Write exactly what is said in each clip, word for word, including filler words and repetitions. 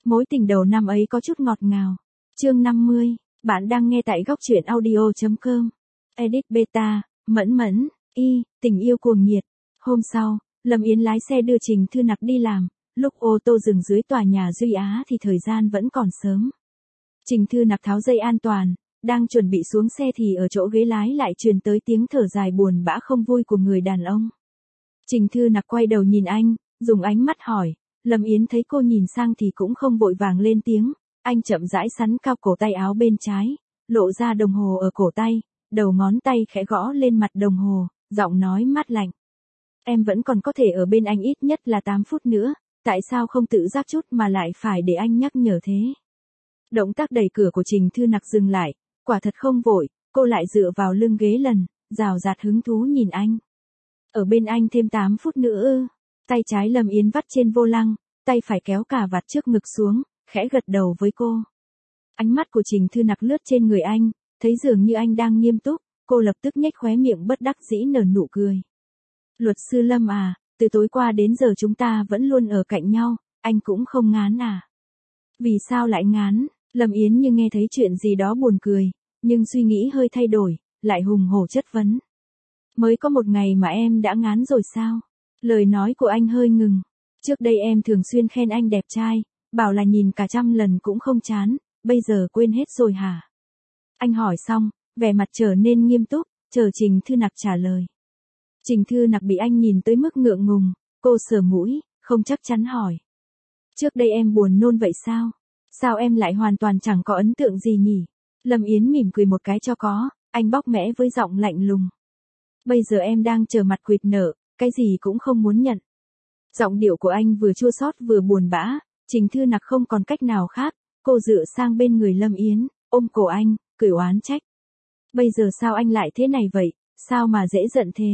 Mối tình đầu năm ấy có chút ngọt ngào. Chương năm mươi, bạn đang nghe tại góc truyện audio chấm com. Edit beta, mẫn mẫn, y, tình yêu cuồng nhiệt. Hôm sau, Lâm Yến lái xe đưa Trình Thư Nặc đi làm. Lúc ô tô dừng dưới tòa nhà Duy Á thì thời gian vẫn còn sớm. Trình Thư Nặc tháo dây an toàn, đang chuẩn bị xuống xe thì ở chỗ ghế lái lại truyền tới tiếng thở dài buồn bã không vui của người đàn ông. Trình Thư Nặc quay đầu nhìn anh, dùng ánh mắt hỏi. Lâm Yến thấy cô nhìn sang thì cũng không vội vàng lên tiếng. Anh chậm rãi sắn cao cổ tay áo bên trái, lộ ra đồng hồ ở cổ tay, đầu ngón tay khẽ gõ lên mặt đồng hồ, giọng nói mát lạnh. Em vẫn còn có thể ở bên anh ít nhất là tám phút nữa, tại sao không tự giác chút mà lại phải để anh nhắc nhở thế? Động tác đẩy cửa của Trình Thư Nặc dừng lại, quả thật không vội, cô lại dựa vào lưng ghế lần, rào rạt hứng thú nhìn anh. Ở bên anh thêm tám phút nữa ư? Tay trái Lâm Yến vắt trên vô lăng, tay phải kéo cà vạt trước ngực xuống, khẽ gật đầu với cô. Ánh mắt của Trình Thư Nặc lướt trên người anh, thấy dường như anh đang nghiêm túc, cô lập tức nhếch khóe miệng bất đắc dĩ nở nụ cười. Luật sư Lâm à, từ tối qua đến giờ chúng ta vẫn luôn ở cạnh nhau, anh cũng không ngán à? Vì sao lại ngán? Lâm Yến như nghe thấy chuyện gì đó buồn cười, nhưng suy nghĩ hơi thay đổi, lại hùng hổ chất vấn. Mới có một ngày mà em đã ngán rồi sao? Lời nói của anh hơi ngừng. Trước đây em thường xuyên khen anh đẹp trai, bảo là nhìn cả trăm lần cũng không chán, bây giờ quên hết rồi hả? Anh hỏi xong, vẻ mặt trở nên nghiêm túc, chờ Trình Thư Nặc trả lời. Trình Thư Nặc bị anh nhìn tới mức ngượng ngùng, cô sờ mũi, không chắc chắn hỏi. Trước đây em buồn nôn vậy sao? Sao em lại hoàn toàn chẳng có ấn tượng gì nhỉ? Lâm Yến mỉm cười một cái cho có, anh bóc mẽ với giọng lạnh lùng. Bây giờ em đang chờ mặt quỵt nở, cái gì cũng không muốn nhận. Giọng điệu của anh vừa chua xót vừa buồn bã, Trình Thư Nặc không còn cách nào khác, cô dựa sang bên người Lâm Yến, ôm cổ anh, cười oán trách. Bây giờ sao anh lại thế này vậy, sao mà dễ giận thế?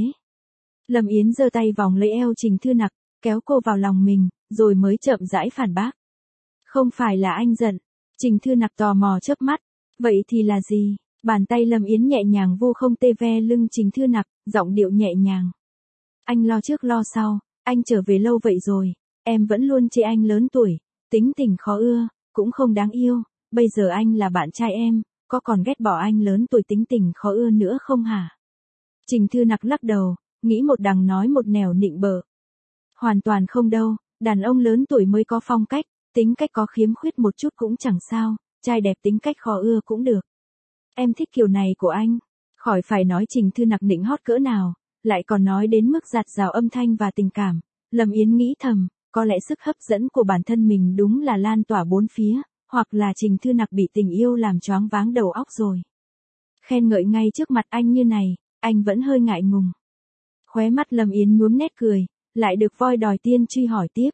Lâm Yến giơ tay vòng lấy eo Trình Thư Nặc, kéo cô vào lòng mình, rồi mới chậm rãi phản bác. Không phải là anh giận. Trình Thư Nặc tò mò chớp mắt. Vậy thì là gì? Bàn tay Lâm Yến nhẹ nhàng vu không tê ve lưng Trình Thư Nặc, giọng điệu nhẹ nhàng. Anh lo trước lo sau, anh trở về lâu vậy rồi, em vẫn luôn chê anh lớn tuổi, tính tình khó ưa, cũng không đáng yêu, bây giờ anh là bạn trai em, có còn ghét bỏ anh lớn tuổi tính tình khó ưa nữa không hả? Trình Thư Nặc lắc đầu, nghĩ một đằng nói một nẻo nịnh bợ. Hoàn toàn không đâu, đàn ông lớn tuổi mới có phong cách, tính cách có khiếm khuyết một chút cũng chẳng sao, trai đẹp tính cách khó ưa cũng được. Em thích kiểu này của anh. Khỏi phải nói Trình Thư Nặc nịnh hót cỡ nào, lại còn nói đến mức dạt dào âm thanh và tình cảm. Lâm Yến nghĩ thầm, có lẽ sức hấp dẫn của bản thân mình đúng là lan tỏa bốn phía, hoặc là Trình Thư Nặc bị tình yêu làm choáng váng đầu óc rồi. Khen ngợi ngay trước mặt anh như này, anh vẫn hơi ngại ngùng. Khóe mắt Lâm Yến nhuốm nét cười, lại được voi đòi tiên truy hỏi tiếp.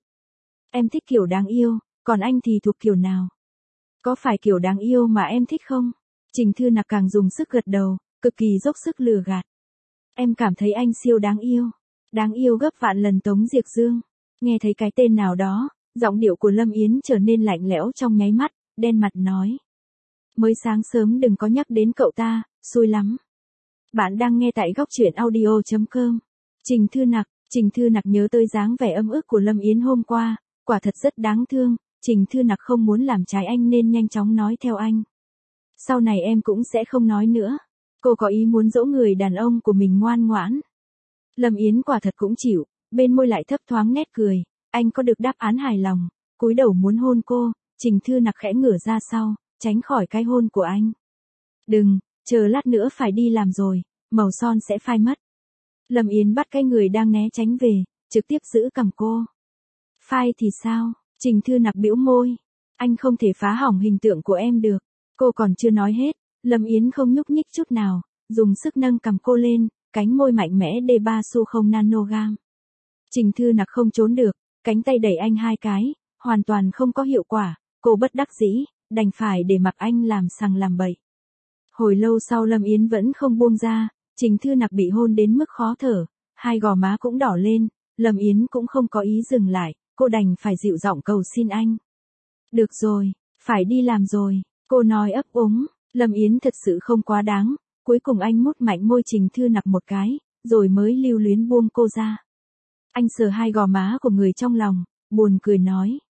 Em thích kiểu đáng yêu, còn anh thì thuộc kiểu nào? Có phải kiểu đáng yêu mà em thích không? Trình Thư Nặc càng dùng sức gật đầu, cực kỳ dốc sức lừa gạt. Em cảm thấy anh siêu đáng yêu. Đáng yêu gấp vạn lần Tống Diệc Dương. Nghe thấy cái tên nào đó, giọng điệu của Lâm Yến trở nên lạnh lẽo trong nháy mắt, đen mặt nói. Mới sáng sớm đừng có nhắc đến cậu ta, xui lắm. Bạn đang nghe tại góc truyện audio chấm com. Trình Thư Nặc, Trình Thư Nặc nhớ tới dáng vẻ ấm ức của Lâm Yến hôm qua, quả thật rất đáng thương, Trình Thư Nặc không muốn làm trái anh nên nhanh chóng nói theo anh. Sau này em cũng sẽ không nói nữa. Cô có ý muốn dỗ người đàn ông của mình ngoan ngoãn. Lâm Yến quả thật cũng chịu, bên môi lại thấp thoáng nét cười, anh có được đáp án hài lòng, cúi đầu muốn hôn cô, Trình Thư Nặc khẽ ngửa ra sau, tránh khỏi cái hôn của anh. Đừng, chờ lát nữa phải đi làm rồi, màu son sẽ phai mất. Lâm Yến bắt cái người đang né tránh về, trực tiếp giữ cằm cô. Phai thì sao? Trình Thư Nặc bĩu môi. Anh không thể phá hỏng hình tượng của em được. Cô còn chưa nói hết, Lâm Yến không nhúc nhích chút nào, dùng sức nâng cằm cô lên, cánh môi mạnh mẽ D ba su không nanogam. Trình Thư Nặc không trốn được, cánh tay đẩy anh hai cái, hoàn toàn không có hiệu quả, cô bất đắc dĩ, đành phải để mặc anh làm sằng làm bậy. Hồi lâu sau Lâm Yến vẫn không buông ra, Trình Thư Nặc bị hôn đến mức khó thở, hai gò má cũng đỏ lên, Lâm Yến cũng không có ý dừng lại, cô đành phải dịu giọng cầu xin anh. Được rồi, phải đi làm rồi, cô nói ấp úng, Lâm Yến thật sự không quá đáng, cuối cùng anh mút mạnh môi Trình Thư Nặc một cái, rồi mới lưu luyến buông cô ra. Anh sờ hai gò má của người trong lòng, buồn cười nói.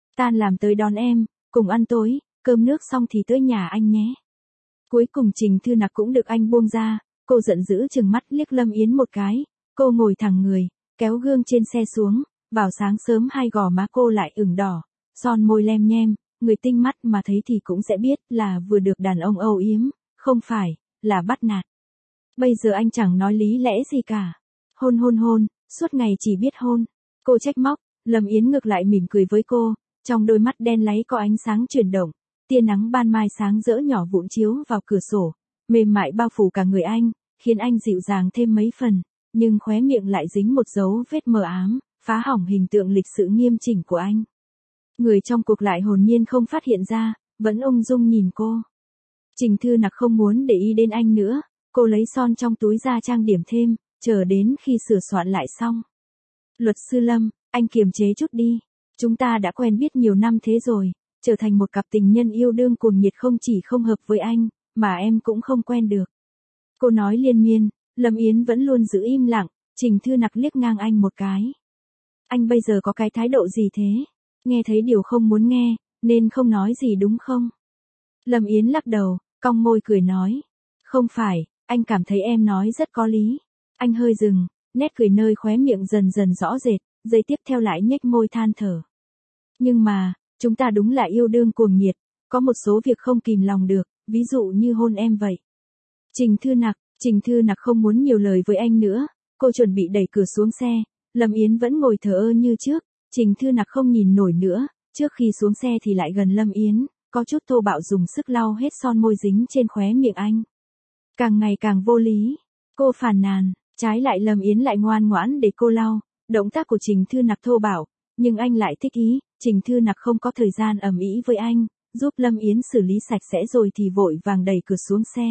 Tan làm tới đón em, cùng ăn tối, cơm nước xong thì tới nhà anh nhé. Cuối cùng Trình Thư Nặc cũng được anh buông ra, cô giận dữ trừng mắt liếc Lâm Yến một cái, cô ngồi thẳng người, kéo gương trên xe xuống, vào sáng sớm hai gò má cô lại ửng đỏ, son môi lem nhem, người tinh mắt mà thấy thì cũng sẽ biết là vừa được đàn ông âu yếm, không phải, là bắt nạt. Bây giờ anh chẳng nói lý lẽ gì cả. Hôn hôn hôn, suốt ngày chỉ biết hôn. Cô trách móc, Lâm Yến ngược lại mỉm cười với cô, trong đôi mắt đen láy có ánh sáng chuyển động, tia nắng ban mai sáng rỡ nhỏ vụn chiếu vào cửa sổ, mềm mại bao phủ cả người anh, khiến anh dịu dàng thêm mấy phần, nhưng khóe miệng lại dính một dấu vết mờ ám, phá hỏng hình tượng lịch sự nghiêm chỉnh của anh. Người trong cuộc lại hồn nhiên không phát hiện ra, vẫn ung dung nhìn cô. Trình Thư Nặc không muốn để ý đến anh nữa, cô lấy son trong túi ra trang điểm thêm, chờ đến khi sửa soạn lại xong. Luật sư Lâm, anh kiềm chế chút đi, chúng ta đã quen biết nhiều năm thế rồi, trở thành một cặp tình nhân yêu đương cuồng nhiệt không chỉ không hợp với anh, mà em cũng không quen được. Cô nói liên miên, Lâm Yến vẫn luôn giữ im lặng, Trình Thư Nặc liếc ngang anh một cái. Anh bây giờ có cái thái độ gì thế? Nghe thấy điều không muốn nghe, nên không nói gì đúng không? Lâm Yến lắc đầu, cong môi cười nói. Không phải, anh cảm thấy em nói rất có lý. Anh hơi dừng, nét cười nơi khóe miệng dần dần rõ rệt, giây tiếp theo lại nhếch môi than thở. Nhưng mà, chúng ta đúng là yêu đương cuồng nhiệt, có một số việc không kìm lòng được, ví dụ như hôn em vậy. Trình Thư Nặc, Trình Thư Nặc không muốn nhiều lời với anh nữa, cô chuẩn bị đẩy cửa xuống xe, Lâm Yến vẫn ngồi thờ ơ như trước, Trình Thư Nặc không nhìn nổi nữa, trước khi xuống xe thì lại gần Lâm Yến, có chút thô bạo dùng sức lau hết son môi dính trên khóe miệng anh. Càng ngày càng vô lý, cô phàn nàn, trái lại Lâm Yến lại ngoan ngoãn để cô lau, động tác của Trình Thư Nặc thô bạo, nhưng anh lại thích ý, Trình Thư Nặc không có thời gian ầm ĩ với anh, giúp Lâm Yến xử lý sạch sẽ rồi thì vội vàng đẩy cửa xuống xe.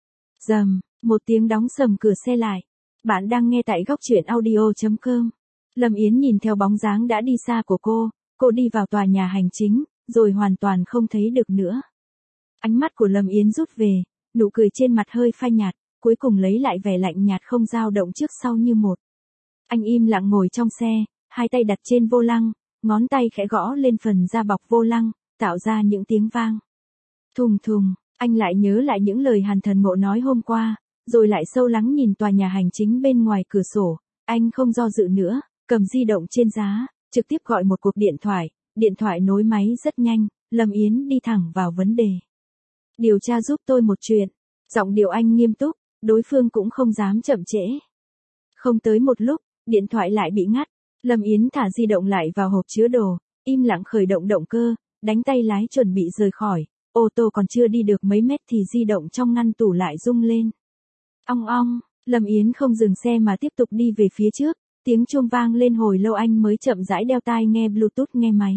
Rầm, một tiếng đóng sầm cửa xe lại. Bạn đang nghe tại góc truyện audio chấm com. Lâm Yến nhìn theo bóng dáng đã đi xa của cô, cô đi vào tòa nhà hành chính, rồi hoàn toàn không thấy được nữa. Ánh mắt của Lâm Yến rút về, nụ cười trên mặt hơi phai nhạt, cuối cùng lấy lại vẻ lạnh nhạt không dao động trước sau như một. Anh im lặng ngồi trong xe, hai tay đặt trên vô lăng, ngón tay khẽ gõ lên phần da bọc vô lăng, tạo ra những tiếng vang. Thùng thùng, anh lại nhớ lại những lời Hàn Thần Mộ nói hôm qua, rồi lại sâu lắng nhìn tòa nhà hành chính bên ngoài cửa sổ, anh không do dự nữa, cầm di động trên giá, trực tiếp gọi một cuộc điện thoại, điện thoại nối máy rất nhanh, Lâm Yến đi thẳng vào vấn đề. Điều tra giúp tôi một chuyện, giọng điệu anh nghiêm túc, đối phương cũng không dám chậm trễ. Không tới một lúc, điện thoại lại bị ngắt, Lâm Yến thả di động lại vào hộp chứa đồ, im lặng khởi động động cơ, đánh tay lái chuẩn bị rời khỏi, ô tô còn chưa đi được mấy mét thì di động trong ngăn tủ lại rung lên. Ong ong, Lâm Yến không dừng xe mà tiếp tục đi về phía trước, tiếng chuông vang lên hồi lâu anh mới chậm rãi đeo tai nghe Bluetooth nghe máy.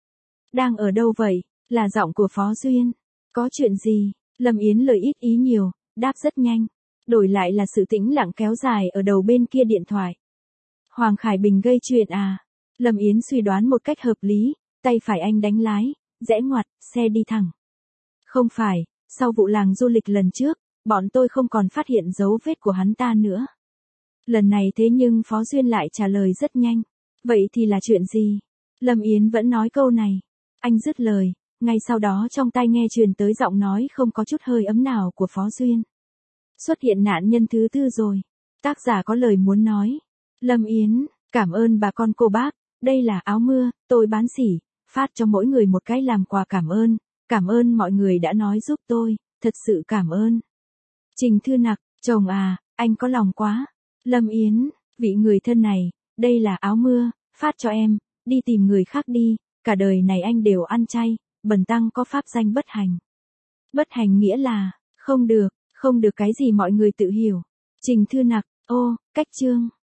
Đang ở đâu vậy? Là giọng của Phó Duyên. Có chuyện gì? Lâm Yến lời ít ý nhiều, đáp rất nhanh. Đổi lại là sự tĩnh lặng kéo dài ở đầu bên kia điện thoại. Hoàng Khải Bình gây chuyện à? Lâm Yến suy đoán một cách hợp lý, tay phải anh đánh lái, rẽ ngoặt, xe đi thẳng. Không phải, sau vụ làng du lịch lần trước, bọn tôi không còn phát hiện dấu vết của hắn ta nữa. Lần này thế nhưng Phó Duyên lại trả lời rất nhanh. Vậy thì là chuyện gì? Lâm Yến vẫn nói câu này. Anh dứt lời, ngay sau đó trong tai nghe truyền tới giọng nói không có chút hơi ấm nào của Phó Duyên. Xuất hiện nạn nhân thứ tư rồi. Tác giả có lời muốn nói. Lâm Yến, cảm ơn bà con cô bác, đây là áo mưa, tôi bán sỉ, phát cho mỗi người một cái làm quà cảm ơn. Cảm ơn mọi người đã nói giúp tôi, thật sự cảm ơn. Trình Thư Nặc, chồng à, anh có lòng quá. Lâm Yến, vị người thân này, đây là áo mưa, phát cho em, đi tìm người khác đi, cả đời này anh đều ăn chay, bần tăng có pháp danh bất hành. Bất hành nghĩa là, không được, không được cái gì mọi người tự hiểu. Trình Thư Nặc, ô, cách chương.